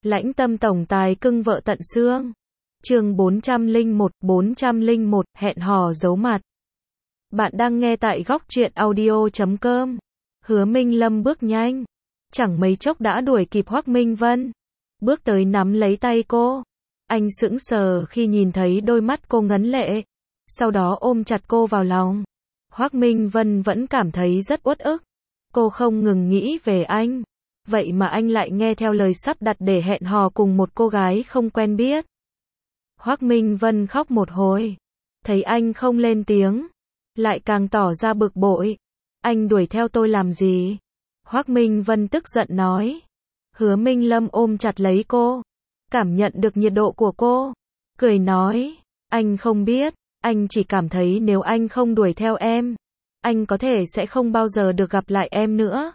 Lãnh tâm tổng tài cưng vợ tận xương. Chương 401, hẹn hò giấu mặt. Bạn đang nghe tại góc truyện audio.com. Hứa Minh Lâm bước nhanh, chẳng mấy chốc đã đuổi kịp Hoắc Minh Vân, bước tới nắm lấy tay cô. Anh sững sờ khi nhìn thấy đôi mắt cô ngấn lệ, sau đó ôm chặt cô vào lòng. Hoắc Minh Vân vẫn cảm thấy rất uất ức. Cô không ngừng nghĩ về anh, vậy mà anh lại nghe theo lời sắp đặt để hẹn hò cùng một cô gái không quen biết. Hoắc Minh Vân khóc một hồi, thấy anh không lên tiếng, lại càng tỏ ra bực bội. Anh đuổi theo tôi làm gì? Hoắc Minh Vân tức giận nói. Hứa Minh Lâm ôm chặt lấy cô, cảm nhận được nhiệt độ của cô, cười nói, anh không biết, anh chỉ cảm thấy nếu anh không đuổi theo em, anh có thể sẽ không bao giờ được gặp lại em nữa.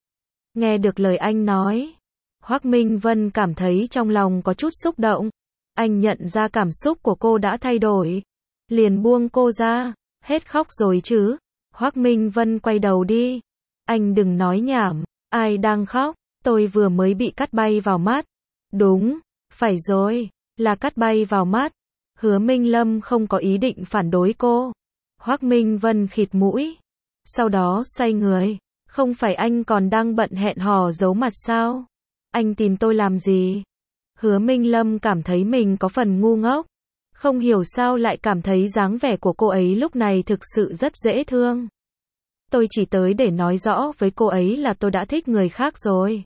Nghe được lời anh nói, Hoắc Minh Vân cảm thấy trong lòng có chút xúc động. Anh nhận ra cảm xúc của cô đã thay đổi, liền buông cô ra. Hết khóc rồi chứ? Hoắc Minh Vân quay đầu đi. Anh đừng nói nhảm, ai đang khóc? Tôi vừa mới bị cắt bay vào mắt. Đúng, phải rồi, là cắt bay vào mắt. Hứa Minh Lâm không có ý định phản đối cô. Hoắc Minh Vân khịt mũi, sau đó xoay người. Không phải anh còn đang bận hẹn hò giấu mặt sao? Anh tìm tôi làm gì? Hứa Minh Lâm cảm thấy mình có phần ngu ngốc. Không hiểu sao lại cảm thấy dáng vẻ của cô ấy lúc này thực sự rất dễ thương. Tôi chỉ tới để nói rõ với cô ấy là tôi đã thích người khác rồi.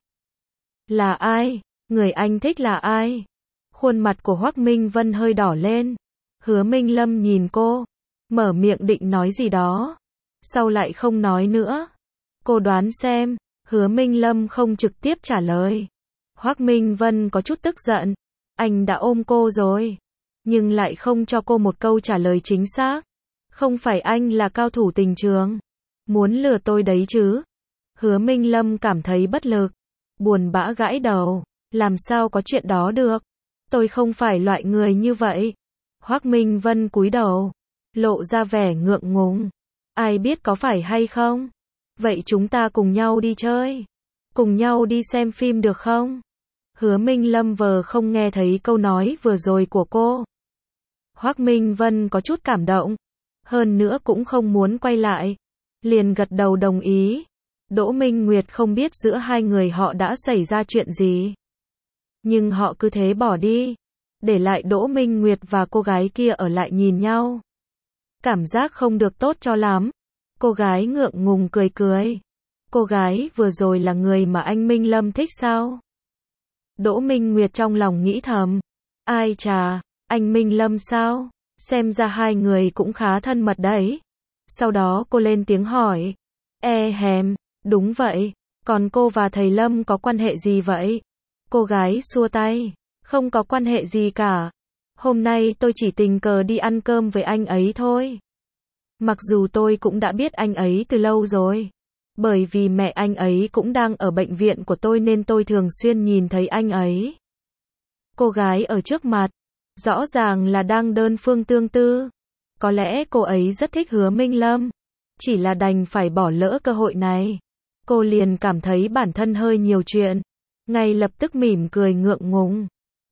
Là ai? Người anh thích là ai? Khuôn mặt của Hoắc Minh Vân hơi đỏ lên. Hứa Minh Lâm nhìn cô, mở miệng định nói gì đó, sau lại không nói nữa. Cô đoán xem. Hứa Minh Lâm không trực tiếp trả lời. Hoắc Minh Vân có chút tức giận. Anh đã ôm cô rồi, nhưng lại không cho cô một câu trả lời chính xác. Không phải anh là cao thủ tình trường, muốn lừa tôi đấy chứ? Hứa Minh Lâm cảm thấy bất lực, buồn bã gãi đầu. Làm sao có chuyện đó được? Tôi không phải loại người như vậy. Hoắc Minh Vân cúi đầu, lộ ra vẻ ngượng ngùng. Ai biết có phải hay không? Vậy chúng ta cùng nhau đi chơi, cùng nhau đi xem phim được không? Hứa Minh Lâm vờ không nghe thấy câu nói vừa rồi của cô. Hoắc Minh Vân có chút cảm động, hơn nữa cũng không muốn quay lại, liền gật đầu đồng ý. Đỗ Minh Nguyệt không biết giữa hai người họ đã xảy ra chuyện gì, nhưng họ cứ thế bỏ đi, để lại Đỗ Minh Nguyệt và cô gái kia ở lại nhìn nhau. Cảm giác không được tốt cho lắm. Cô gái ngượng ngùng cười cười. Cô gái vừa rồi là người mà anh Minh Lâm thích sao? Đỗ Minh Nguyệt trong lòng nghĩ thầm. Ai chà, anh Minh Lâm sao? Xem ra hai người cũng khá thân mật đấy. Sau đó cô lên tiếng hỏi. Đúng vậy. Còn cô và thầy Lâm có quan hệ gì vậy? Cô gái xua tay. Không có quan hệ gì cả. Hôm nay tôi chỉ tình cờ đi ăn cơm với anh ấy thôi. Mặc dù tôi cũng đã biết anh ấy từ lâu rồi. Bởi vì mẹ anh ấy cũng đang ở bệnh viện của tôi nên tôi thường xuyên nhìn thấy anh ấy. Cô gái ở trước mặt, rõ ràng là đang đơn phương tương tư. Có lẽ cô ấy rất thích Hứa Minh Lâm, chỉ là đành phải bỏ lỡ cơ hội này. Cô liền cảm thấy bản thân hơi nhiều chuyện, ngay lập tức mỉm cười ngượng ngùng.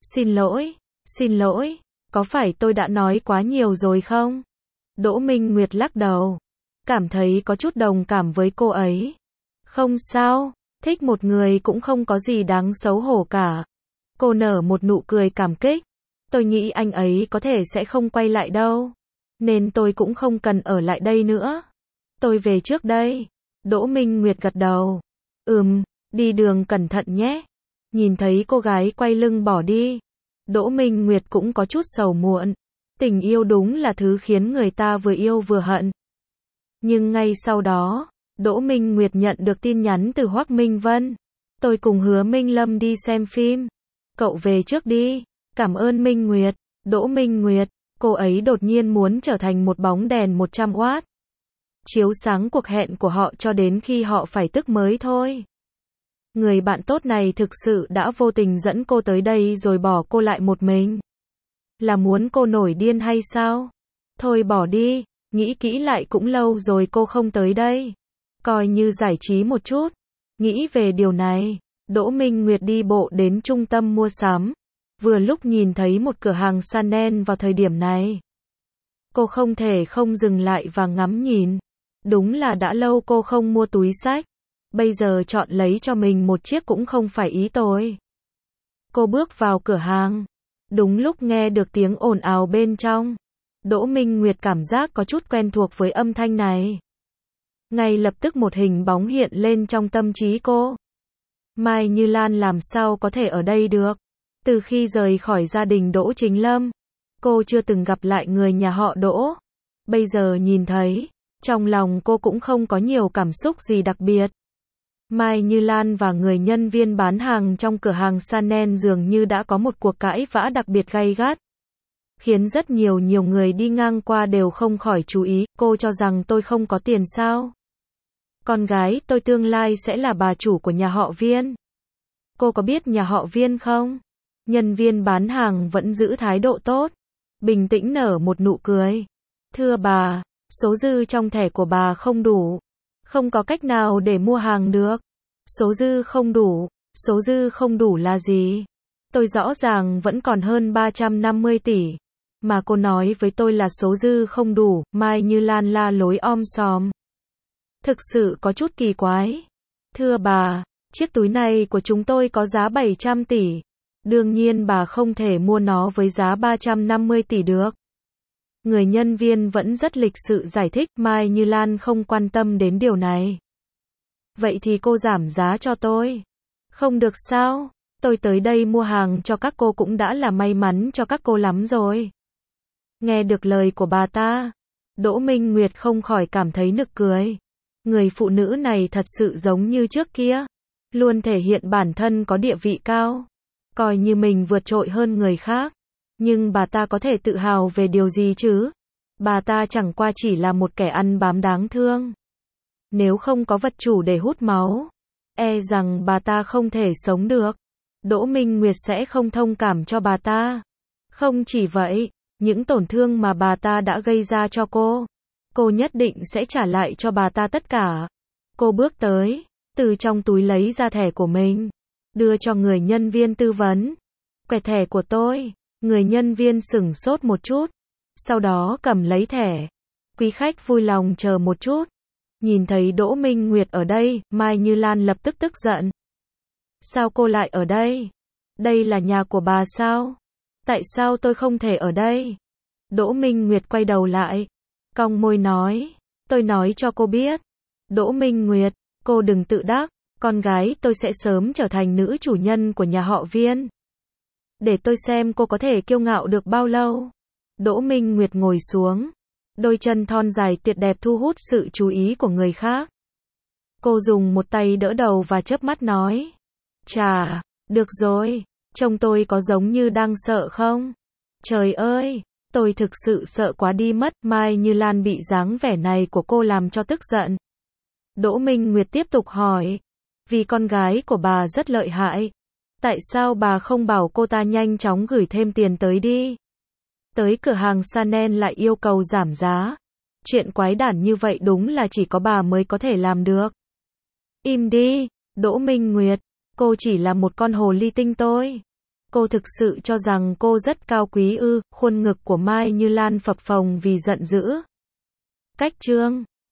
Xin lỗi, có phải tôi đã nói quá nhiều rồi không? Đỗ Minh Nguyệt lắc đầu, cảm thấy có chút đồng cảm với cô ấy. Không sao, thích một người cũng không có gì đáng xấu hổ cả. Cô nở một nụ cười cảm kích. Tôi nghĩ anh ấy có thể sẽ không quay lại đâu, nên tôi cũng không cần ở lại đây nữa. Tôi về trước đây. Đỗ Minh Nguyệt gật đầu. Đi đường cẩn thận nhé. Nhìn thấy cô gái quay lưng bỏ đi, Đỗ Minh Nguyệt cũng có chút sầu muộn. Tình yêu đúng là thứ khiến người ta vừa yêu vừa hận. Nhưng ngay sau đó, Đỗ Minh Nguyệt nhận được tin nhắn từ Hoắc Minh Vân. Tôi cùng Hứa Minh Lâm đi xem phim. Cậu về trước đi. Cảm ơn Minh Nguyệt. Đỗ Minh Nguyệt, cô ấy đột nhiên muốn trở thành một bóng đèn 100W. Chiếu sáng cuộc hẹn của họ cho đến khi họ phải tức mới thôi. Người bạn tốt này thực sự đã vô tình dẫn cô tới đây rồi bỏ cô lại một mình. Là muốn cô nổi điên hay sao? Thôi bỏ đi, nghĩ kỹ lại cũng lâu rồi cô không tới đây. Coi như giải trí một chút. Nghĩ về điều này, Đỗ Minh Nguyệt đi bộ đến trung tâm mua sắm, vừa lúc nhìn thấy một cửa hàng Chanel vào thời điểm này. Cô không thể không dừng lại và ngắm nhìn. Đúng là đã lâu cô không mua túi xách. Bây giờ chọn lấy cho mình một chiếc cũng không phải ý tôi. Cô bước vào cửa hàng. Đúng lúc nghe được tiếng ồn ào bên trong. Đỗ Minh Nguyệt cảm giác có chút quen thuộc với âm thanh này. Ngay lập tức một hình bóng hiện lên trong tâm trí cô. Mai Như Lan làm sao có thể ở đây được? Từ khi rời khỏi gia đình Đỗ Chính Lâm, cô chưa từng gặp lại người nhà họ Đỗ. Bây giờ nhìn thấy, trong lòng cô cũng không có nhiều cảm xúc gì đặc biệt. Mai Như Lan và người nhân viên bán hàng trong cửa hàng Chanel dường như đã có một cuộc cãi vã đặc biệt gay gắt, khiến rất nhiều người đi ngang qua đều không khỏi chú ý. Cô cho rằng tôi không có tiền sao? Con gái tôi tương lai sẽ là bà chủ của nhà họ Viên. Cô có biết nhà họ Viên không? Nhân viên bán hàng vẫn giữ thái độ tốt, bình tĩnh nở một nụ cười. Thưa bà, số dư trong thẻ của bà không đủ. Không có cách nào để mua hàng được. Số dư không đủ. Số dư không đủ là gì? Tôi rõ ràng vẫn còn hơn 350 tỷ. Mà cô nói với tôi là số dư không đủ. Mai Như Lan la lối om sòm. Thực sự có chút kỳ quái. Thưa bà, chiếc túi này của chúng tôi có giá 700 tỷ. Đương nhiên bà không thể mua nó với giá 350 tỷ được. Người nhân viên vẫn rất lịch sự giải thích. Mai Như Lan không quan tâm đến điều này. Vậy thì cô giảm giá cho tôi. Không được sao? Tôi tới đây mua hàng cho các cô cũng đã là may mắn cho các cô lắm rồi. Nghe được lời của bà ta, Đỗ Minh Nguyệt không khỏi cảm thấy nực cười. Người phụ nữ này thật sự giống như trước kia, luôn thể hiện bản thân có địa vị cao, coi như mình vượt trội hơn người khác. Nhưng bà ta có thể tự hào về điều gì chứ? Bà ta chẳng qua chỉ là một kẻ ăn bám đáng thương. Nếu không có vật chủ để hút máu, e rằng bà ta không thể sống được. Đỗ Minh Nguyệt sẽ không thông cảm cho bà ta. Không chỉ vậy, những tổn thương mà bà ta đã gây ra cho cô nhất định sẽ trả lại cho bà ta tất cả. Cô bước tới, từ trong túi lấy ra thẻ của mình, đưa cho người nhân viên tư vấn. Quẹt thẻ của tôi. Người nhân viên sửng sốt một chút, sau đó cầm lấy thẻ. Quý khách vui lòng chờ một chút. Nhìn thấy Đỗ Minh Nguyệt ở đây, Mai Như Lan lập tức tức giận. Sao cô lại ở đây? Đây là nhà của bà sao? Tại sao tôi không thể ở đây? Đỗ Minh Nguyệt quay đầu lại, cong môi nói. Tôi nói cho cô biết. Đỗ Minh Nguyệt, cô đừng tự đắc. Con gái tôi sẽ sớm trở thành nữ chủ nhân của nhà họ Viên. Để tôi xem cô có thể kiêu ngạo được bao lâu. Đỗ Minh Nguyệt ngồi xuống. Đôi chân thon dài tuyệt đẹp thu hút sự chú ý của người khác. Cô dùng một tay đỡ đầu và chớp mắt nói. Chà, được rồi, trông tôi có giống như đang sợ không? Trời ơi, tôi thực sự sợ quá đi mất. Mai Như Lan bị dáng vẻ này của cô làm cho tức giận. Đỗ Minh Nguyệt tiếp tục hỏi. Vì con gái của bà rất lợi hại. Tại sao bà không bảo cô ta nhanh chóng gửi thêm tiền tới đi? Tới cửa hàng Chanel lại yêu cầu giảm giá. Chuyện quái đản như vậy đúng là chỉ có bà mới có thể làm được. Im đi, Đỗ Minh Nguyệt. Cô chỉ là một con hồ ly tinh thôi. Cô thực sự cho rằng cô rất cao quý ư? Khuôn ngực của Mai Như Lan phập phồng vì giận dữ. Cách chương